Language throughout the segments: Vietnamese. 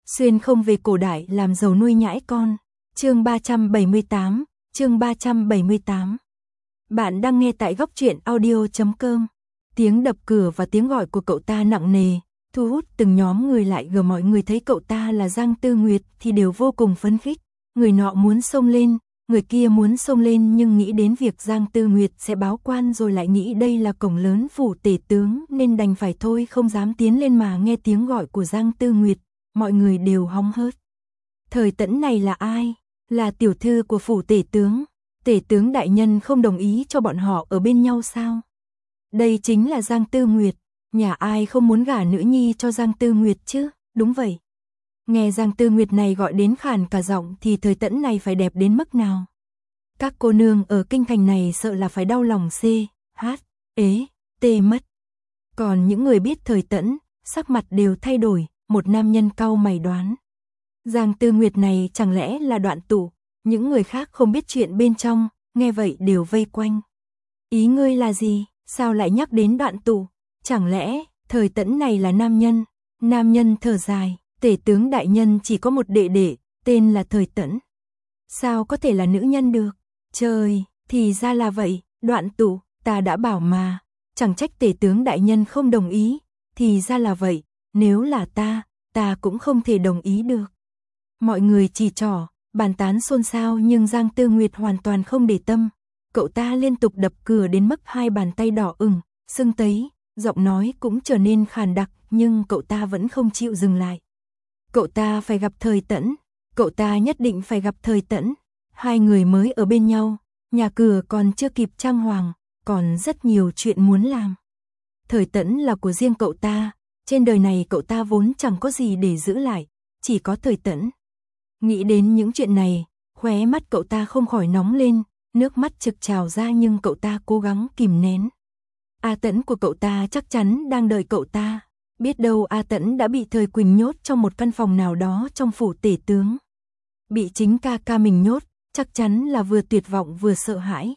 Xuyên không về cổ đại làm giàu nuôi nhãi con. Chương 378, chương 378. Bạn đang nghe tại góc truyện audio.com. Tiếng đập cửa và tiếng gọi của cậu ta nặng nề, thu hút từng nhóm người lại gần. Mọi người thấy cậu ta là Giang Tư Nguyệt thì đều vô cùng phấn khích. Người nọ muốn xông lên, người kia muốn xông lên, nhưng nghĩ đến việc Giang Tư Nguyệt sẽ báo quan rồi lại nghĩ đây là cổng lớn phủ tể tướng nên đành phải thôi, không dám tiến lên. Mà nghe tiếng gọi của Giang Tư Nguyệt, mọi người đều hóng hớt. Thời Tẫn này là ai? Là tiểu thư của phủ tể tướng. Tể tướng đại nhân không đồng ý cho bọn họ ở bên nhau sao? Đây chính là Giang Tư Nguyệt. Nhà ai không muốn gả nữ nhi cho Giang Tư Nguyệt chứ? Đúng vậy. Nghe Giang Tư Nguyệt này gọi đến khàn cả giọng thì Thời Tẫn này phải đẹp đến mức nào? Các cô nương ở kinh thành này sợ là phải đau lòng tê mất. Còn những người biết Thời Tẫn, sắc mặt đều thay đổi. Một nam nhân cau mày đoán, Giang Tư Nguyệt này chẳng lẽ là Đoạn Tụ? Những người khác không biết chuyện bên trong, nghe vậy đều vây quanh. Ý ngươi là gì? Sao lại nhắc đến Đoạn Tụ? Chẳng lẽ Thời Tẫn này là nam nhân? Nam nhân thở dài, tể tướng đại nhân chỉ có một đệ đệ, tên là Thời Tẫn. Sao có thể là nữ nhân được? Trời, thì ra là vậy. Đoạn Tụ, ta đã bảo mà, chẳng trách tể tướng đại nhân không đồng ý. Thì ra là vậy. Nếu là ta cũng không thể đồng ý được. Mọi người chỉ trỏ, bàn tán xôn xao, nhưng Giang Tư Nguyệt hoàn toàn không để tâm. Cậu ta liên tục đập cửa đến mức hai bàn tay đỏ ửng, sưng tấy, giọng nói cũng trở nên khàn đặc, nhưng cậu ta vẫn không chịu dừng lại. Cậu ta phải gặp Thời Tẫn, cậu ta nhất định phải gặp Thời Tẫn. Hai người mới ở bên nhau, nhà cửa còn chưa kịp trang hoàng, còn rất nhiều chuyện muốn làm. Thời Tẫn là của riêng cậu ta. Trên đời này cậu ta vốn chẳng có gì để giữ lại, chỉ có Thời Tẫn. Nghĩ đến những chuyện này, khóe mắt cậu ta không khỏi nóng lên, nước mắt trực trào ra, nhưng cậu ta cố gắng kìm nén. A Tẫn của cậu ta chắc chắn đang đợi cậu ta. Biết đâu A Tẫn đã bị Thời Quỳnh nhốt trong một căn phòng nào đó trong phủ tể tướng. Bị chính ca ca mình nhốt, chắc chắn là vừa tuyệt vọng vừa sợ hãi.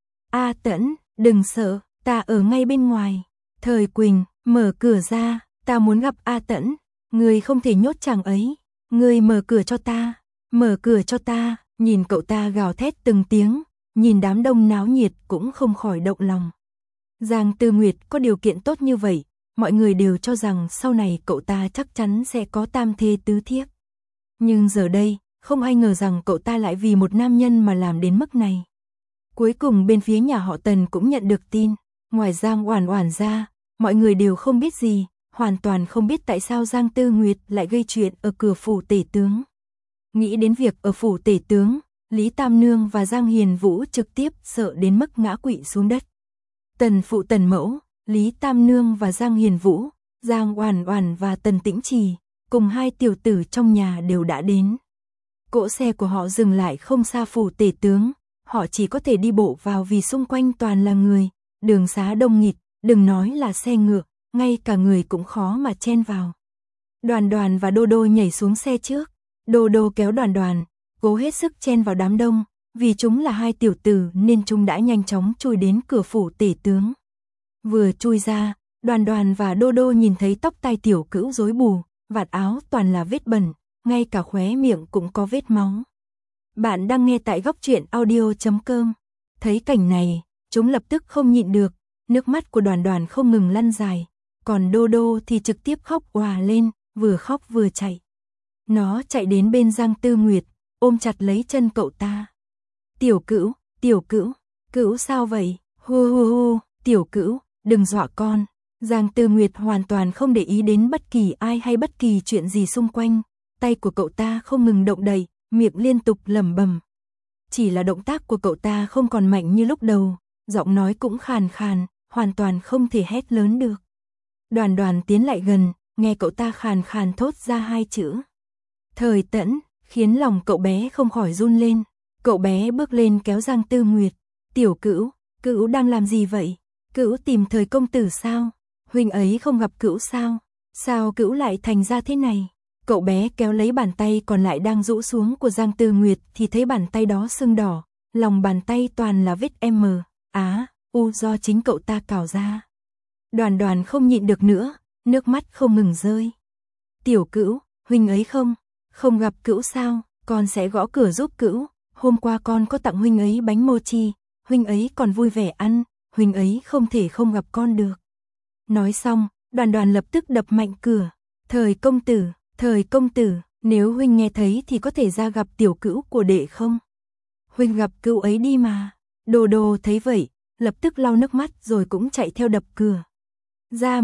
A Tẫn, đừng sợ, ta ở ngay bên ngoài. Thời Quỳnh, mở cửa ra. Ta muốn gặp A Tẫn, ngươi không thể nhốt chàng ấy, ngươi mở cửa cho ta, mở cửa cho ta. Nhìn cậu ta gào thét từng tiếng, nhìn đám đông náo nhiệt cũng không khỏi động lòng. Giang Tư Nguyệt có điều kiện tốt như vậy, mọi người đều cho rằng sau này cậu ta chắc chắn sẽ có tam thê tứ thiếp. Nhưng giờ đây, không ai ngờ rằng cậu ta lại vì một nam nhân mà làm đến mức này. Cuối cùng bên phía nhà họ Tần cũng nhận được tin, ngoài Giang Oản Oản ra, mọi người đều không biết gì. Hoàn toàn không biết tại sao Giang Tư Nguyệt lại gây chuyện ở cửa phủ tể tướng. Nghĩ đến việc ở phủ tể tướng, Lý Tam Nương và Giang Hiền Vũ trực tiếp sợ đến mức ngã quỵ xuống đất. Tần phụ Tần mẫu, Lý Tam Nương và Giang Hiền Vũ, Giang Oản Oản và Tần Tĩnh Trì, cùng hai tiểu tử trong nhà đều đã đến. Cỗ xe của họ dừng lại không xa phủ tể tướng, họ chỉ có thể đi bộ vào vì xung quanh toàn là người, đường xá đông nghịt, đừng nói là xe ngựa. Ngay cả người cũng khó mà chen vào. Đoàn Đoàn và Đô Đô nhảy xuống xe trước. Đô Đô kéo Đoàn Đoàn, cố hết sức chen vào đám đông. Vì chúng là hai tiểu tử nên chúng đã nhanh chóng chui đến cửa phủ tể tướng. Vừa chui ra, Đoàn Đoàn và Đô Đô nhìn thấy tóc tai tiểu cữu rối bù, vạt áo toàn là vết bẩn, ngay cả khóe miệng cũng có vết máu. Bạn đang nghe tại góc truyện audio.com. Thấy cảnh này, chúng lập tức không nhịn được, nước mắt của Đoàn Đoàn không ngừng lăn dài. Còn Đô Đô thì trực tiếp khóc òa lên, vừa khóc vừa chạy. Nó chạy đến bên Giang Tư Nguyệt, ôm chặt lấy chân cậu ta. Tiểu cữu, cữu sao vậy? Hu, tiểu cữu, đừng dọa con. Giang Tư Nguyệt hoàn toàn không để ý đến bất kỳ ai hay bất kỳ chuyện gì xung quanh. Tay của cậu ta không ngừng động đậy, miệng liên tục lẩm bẩm. Chỉ là động tác của cậu ta không còn mạnh như lúc đầu, giọng nói cũng khàn khàn, hoàn toàn không thể hét lớn được. Đoàn Đoàn tiến lại gần, nghe cậu ta khàn khàn thốt ra hai chữ. Thời Tẫn, khiến lòng cậu bé không khỏi run lên. Cậu bé bước lên kéo Giang Tư Nguyệt. Tiểu cữu đang làm gì vậy? Cữu tìm Thời công tử sao? Huynh ấy không gặp cữu sao? Sao cữu lại thành ra thế này? Cậu bé kéo lấy bàn tay còn lại đang rũ xuống của Giang Tư Nguyệt thì thấy bàn tay đó sưng đỏ. Lòng bàn tay toàn là vết do chính cậu ta cào ra. Đoàn Đoàn không nhịn được nữa, nước mắt không ngừng rơi. Tiểu cữu, huynh ấy không, Không gặp Cữu sao, con sẽ gõ cửa giúp Cữu, hôm qua con có tặng huynh ấy bánh mochi, huynh ấy còn vui vẻ ăn, huynh ấy không thể không gặp con được. Nói xong, Đoàn Đoàn lập tức đập mạnh cửa. Thời công tử, nếu huynh nghe thấy thì có thể ra gặp tiểu Cữu của đệ không? Huynh gặp Cữu ấy đi mà. Đồ Đồ thấy vậy, lập tức lau nước mắt rồi cũng chạy theo đập cửa. Ra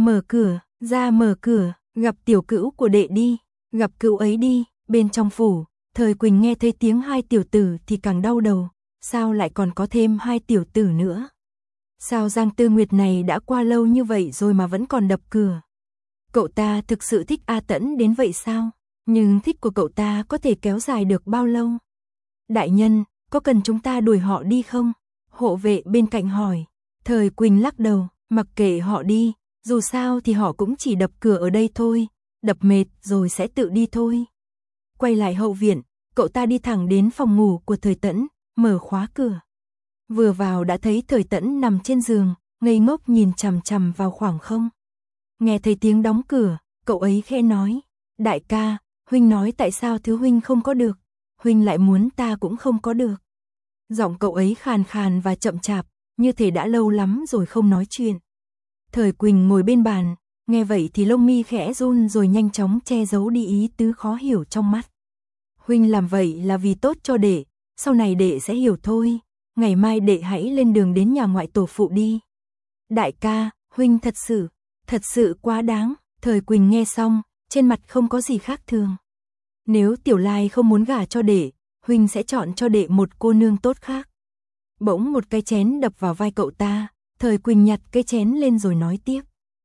mở cửa, gặp tiểu Cữu của đệ đi, gặp Cữu ấy đi. Bên trong phủ, Thời Quỳnh nghe thấy tiếng hai tiểu tử thì càng đau đầu, sao lại còn có thêm hai tiểu tử nữa? Sao Giang Tư Nguyệt này đã qua lâu như vậy rồi mà vẫn còn đập cửa? Cậu ta thực sự thích A Tẫn đến vậy sao? Nhưng thích của cậu ta có thể kéo dài được bao lâu? Đại nhân, có cần chúng ta đuổi họ đi không? Hộ vệ bên cạnh hỏi. Thời Quỳnh lắc đầu, mặc kệ họ đi, dù sao thì họ cũng chỉ đập cửa ở đây thôi, đập mệt rồi sẽ tự đi thôi. Quay lại hậu viện, cậu ta đi thẳng đến phòng ngủ của Thời Tẫn, mở khóa cửa. Vừa vào đã thấy Thời Tẫn nằm trên giường, ngây ngốc nhìn chằm chằm vào khoảng không. Nghe thấy tiếng đóng cửa, cậu ấy khẽ nói, đại ca, huynh nói tại sao thứ huynh không có được, huynh lại muốn ta cũng không có được. Giọng cậu ấy khàn khàn và chậm chạp, như thể đã lâu lắm rồi không nói chuyện. Thời Quỳnh ngồi bên bàn, nghe vậy thì lông mi khẽ run rồi nhanh chóng che giấu đi ý tứ khó hiểu trong mắt. Huynh làm vậy là vì tốt cho đệ, sau này đệ sẽ hiểu thôi, ngày mai đệ hãy lên đường đến nhà ngoại tổ phụ đi. Đại ca, huynh thật sự quá đáng. Thời Quỳnh nghe xong, trên mặt không có gì khác thường. Nếu Tiểu Lai không muốn gả cho đệ, huynh sẽ chọn cho đệ một cô nương tốt khác. Bỗng một cái chén đập vào vai cậu ta, Thời Quỳnh nhặt cái chén lên rồi nói tiếp.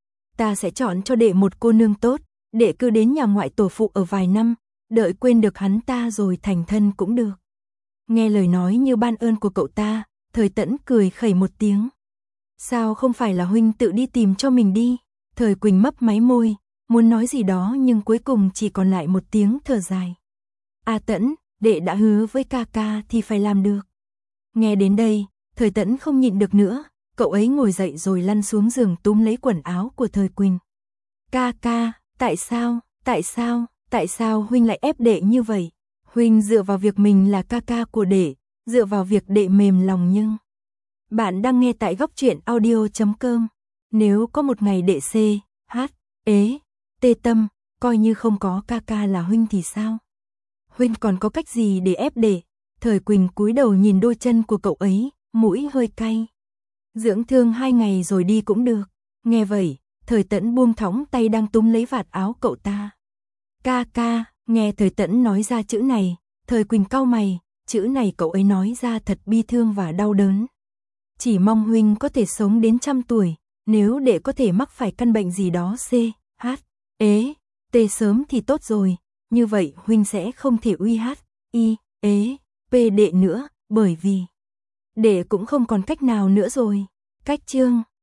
Ta sẽ chọn cho đệ một cô nương tốt, đệ cứ đến nhà ngoại tổ phụ ở vài năm, đợi quên được hắn ta rồi thành thân cũng được. Nghe lời nói như ban ơn của cậu ta, Thời Tẫn cười khẩy một tiếng. Sao không phải là huynh tự đi tìm cho mình đi? Thời Quỳnh mấp máy môi, muốn nói gì đó nhưng cuối cùng chỉ còn lại một tiếng thở dài. A Tẫn, đệ đã hứa với ca ca thì phải làm được. Nghe đến đây, Thời Tẫn không nhịn được nữa, cậu ấy ngồi dậy rồi lăn xuống giường túm lấy quần áo của Thời Quỳnh. Ca ca, tại sao huynh lại ép đệ như vậy? Huynh dựa vào việc mình là ca ca của đệ, dựa vào việc đệ mềm lòng nhưng... Bạn đang nghe tại góc truyện audio.com. Nếu có một ngày đệ tê tâm, coi như không có ca ca là huynh thì sao? Huynh còn có cách gì để ép đệ? Thời Quỳnh cúi đầu nhìn đôi chân của cậu ấy, mũi hơi cay. Dưỡng thương 2 ngày rồi đi cũng được. Nghe vậy, Thời Tẫn buông thõng tay đang túm lấy vạt áo cậu ta. Ca ca, nghe Thời Tẫn nói ra chữ này, Thời Quỳnh cau mày, chữ này cậu ấy nói ra thật bi thương và đau đớn. Chỉ mong huynh có thể sống đến 100 tuổi, nếu đệ có thể mắc phải căn bệnh gì đó sớm thì tốt rồi, như vậy huynh sẽ không thể đệ nữa, bởi vì đệ cũng không còn cách nào nữa rồi. Cách chương